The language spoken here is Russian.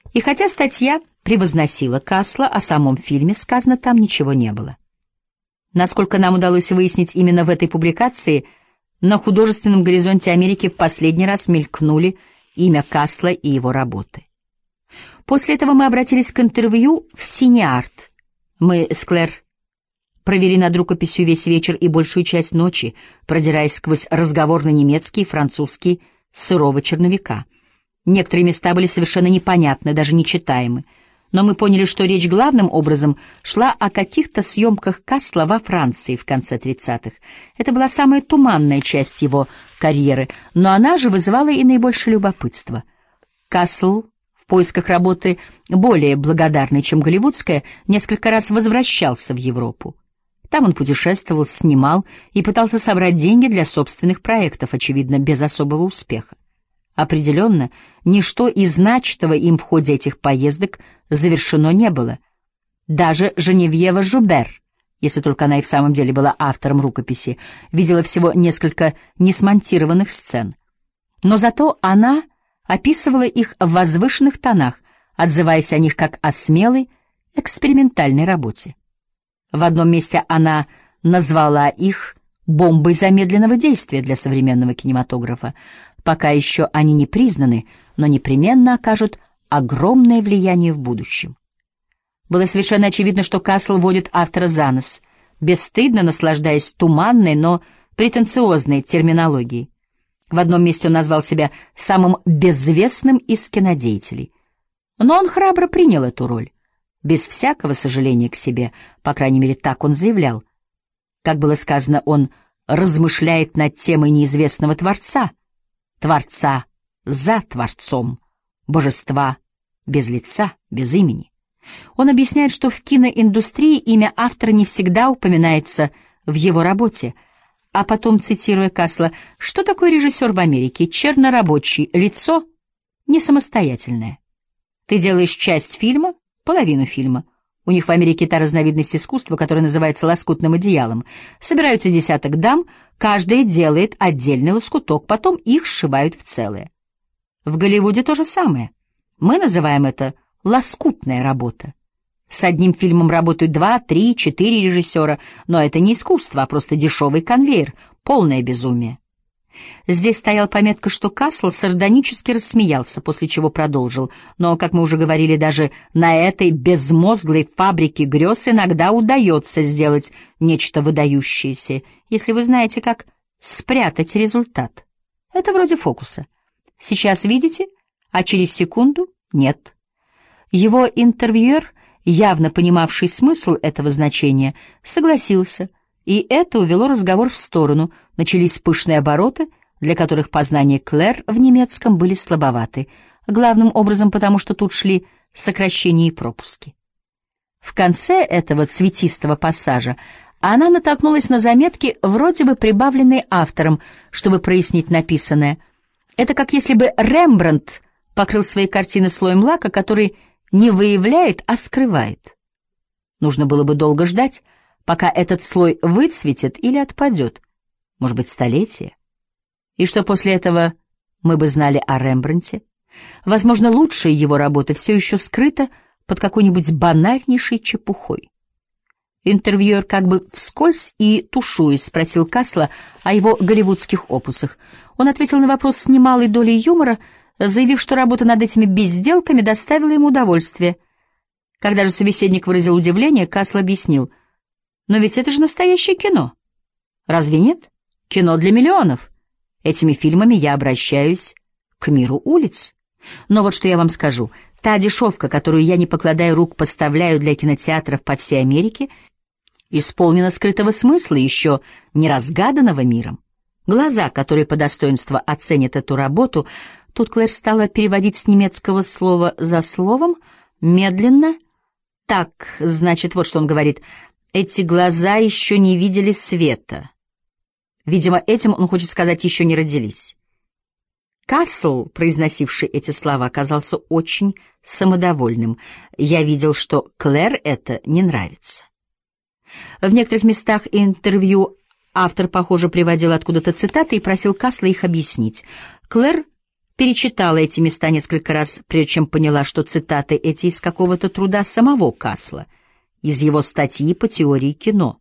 И хотя статья превозносила Касла, о самом фильме сказано там ничего не было. Насколько нам удалось выяснить именно в этой публикации, на художественном горизонте Америки в последний раз мелькнули имя Касла и его работы. После этого мы обратились к интервью в «Синеарт». Мы с Клэр провели над рукописью весь вечер и большую часть ночи, продираясь сквозь разговорный немецкий и французский сырого черновика. Некоторые места были совершенно непонятны, даже нечитаемы, но мы поняли, что речь главным образом шла о каких-то съемках Касла во Франции в конце 30-х. Это была самая туманная часть его карьеры, но она же вызывала и наибольшее любопытство. Касл в поисках работы более благодарной, чем голливудская, несколько раз возвращался в Европу. Там он путешествовал, снимал и пытался собрать деньги для собственных проектов, очевидно, без особого успеха. Определенно, ничто из начатого им в ходе этих поездок завершено не было. Даже Женевьева Жубер, если только она и в самом деле была автором рукописи, видела всего несколько несмонтированных сцен. Но зато она описывала их в возвышенных тонах, отзываясь о них как о смелой, экспериментальной работе. В одном месте она назвала их бомбой замедленного действия для современного кинематографа. Пока еще они не признаны, но непременно окажут огромное влияние в будущем. Было совершенно очевидно, что Касл водит автора за нос, бесстыдно наслаждаясь туманной, но претенциозной терминологией. В одном месте он назвал себя самым безвестным из кинодеятелей. Но он храбро принял эту роль, без всякого сожаления к себе, по крайней мере, так он заявлял. Как было сказано, он размышляет над темой неизвестного Творца, Творца за Творцом, Божества без лица, без имени. Он объясняет, что в киноиндустрии имя автора не всегда упоминается в его работе, а потом, цитируя Касла, что такое режиссер в Америке? Чернорабочий, лицо не самостоятельное. Ты делаешь часть фильма, половину фильма. У них в Америке та разновидность искусства, которая называется лоскутным одеялом. Собираются десяток дам, каждая делает отдельный лоскуток, потом их сшивают в целое. В Голливуде то же самое. Мы называем это лоскутная работа. С одним фильмом работают 2, 3, 4 режиссера, но это не искусство, а просто дешевый конвейер, полное безумие. Здесь стояла пометка, что Касл сардонически рассмеялся, после чего продолжил. Но, как мы уже говорили, даже на этой безмозглой фабрике грез иногда удается сделать нечто выдающееся, если вы знаете, как спрятать результат. Это вроде фокуса. Сейчас видите, а через секунду нет. Его интервьюер, явно понимавший смысл этого значения, согласился, и это увело разговор в сторону. Начались пышные обороты, для которых познания Клэр в немецком были слабоваты, главным образом потому, что тут шли сокращения и пропуски. В конце этого цветистого пассажа она натолкнулась на заметки, вроде бы прибавленные автором, чтобы прояснить написанное. Это как если бы Рембрандт покрыл свои картины слоем лака, который не выявляет, а скрывает. Нужно было бы долго ждать, пока этот слой выцветит или отпадет, может быть, столетия. И что после этого мы бы знали о Рембрандте? Возможно, лучшая его работа все еще скрыта под какой-нибудь банальнейшей чепухой. Интервьюер как бы вскользь и тушуясь спросил Касла о его голливудских опусах. Он ответил на вопрос с немалой долей юмора, заявив, что работа над этими безделками доставила ему удовольствие. Когда же собеседник выразил удивление, Касл объяснил: «Но ведь это же настоящее кино. Разве нет? Кино для миллионов. Этими фильмами я обращаюсь к миру улиц. Но вот что я вам скажу. Та дешевка, которую я, не покладая рук, поставляю для кинотеатров по всей Америке, исполнена скрытого смысла, еще не разгаданного миром. Глаза, которые по достоинству оценят эту работу». Тут Клэр стала переводить с немецкого слово за словом, медленно. «Так, значит, вот что он говорит. Эти глаза еще не видели света». Видимо, этим он хочет сказать, еще не родились. Касл, произносивший эти слова, оказался очень самодовольным. Я видел, что Клэр это не нравится. В некоторых местах интервью автор, похоже, приводил откуда-то цитаты и просил Касла их объяснить. Клэр перечитала эти места несколько раз, прежде чем поняла, что цитаты эти из какого-то труда самого Касла, из его статьи по теории кино.